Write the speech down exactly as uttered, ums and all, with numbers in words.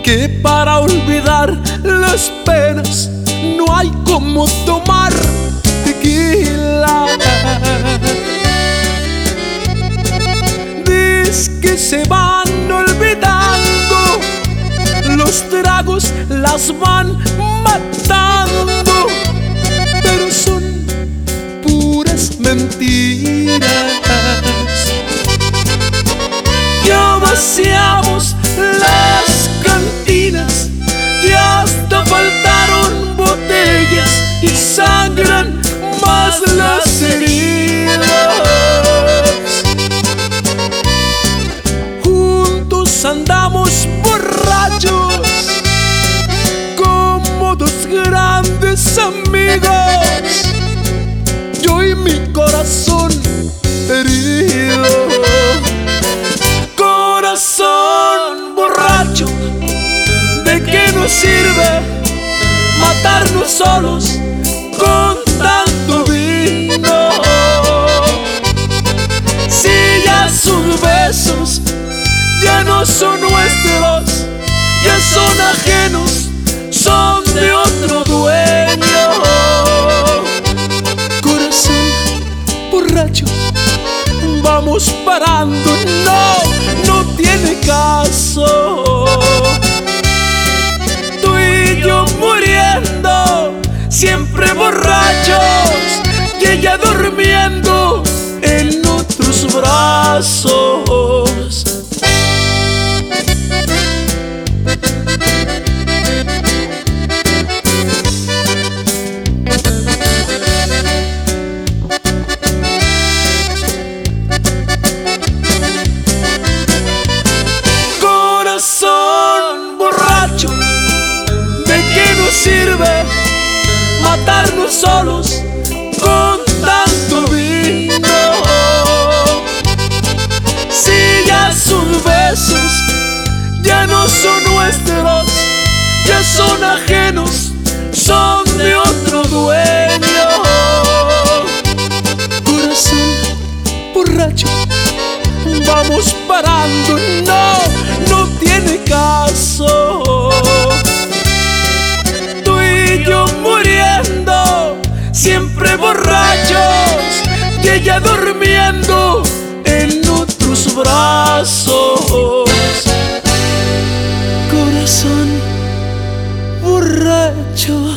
que para olvidar las penas no hay como tomar tequila. Dice que se van olvidando, los tragos las van matando, pero son puras mentiras. Ya vaciamos las cantinas y hasta faltaron botellas y sangran más las heridas. Juntos andamos borrachos como dos grandes amigos, yo y mi corazón herido. Corazón borracho, ¿de qué nos sirve matarnos solos con tanto vino? Si ya sus besos ya no son nuestros, ya son ajenos, son de otro dueño. Corazón borracho, vamos parando, no, no tiene caso. Tú y yo muriendo, siempre borrachos, y ella durmiendo en otros brazos. Corazón borracho, ¿de qué nos sirve matarnos solos con tanto vino? Si ya sus besos ya no son nuestros, ya son ajenos, son de otro dueño. Corazón borracho, vamos parando, no, no tiene caso. Tú y yo muriendo, siempre borrachos, y ella durmiendo en otros brazos. Corazón borracho.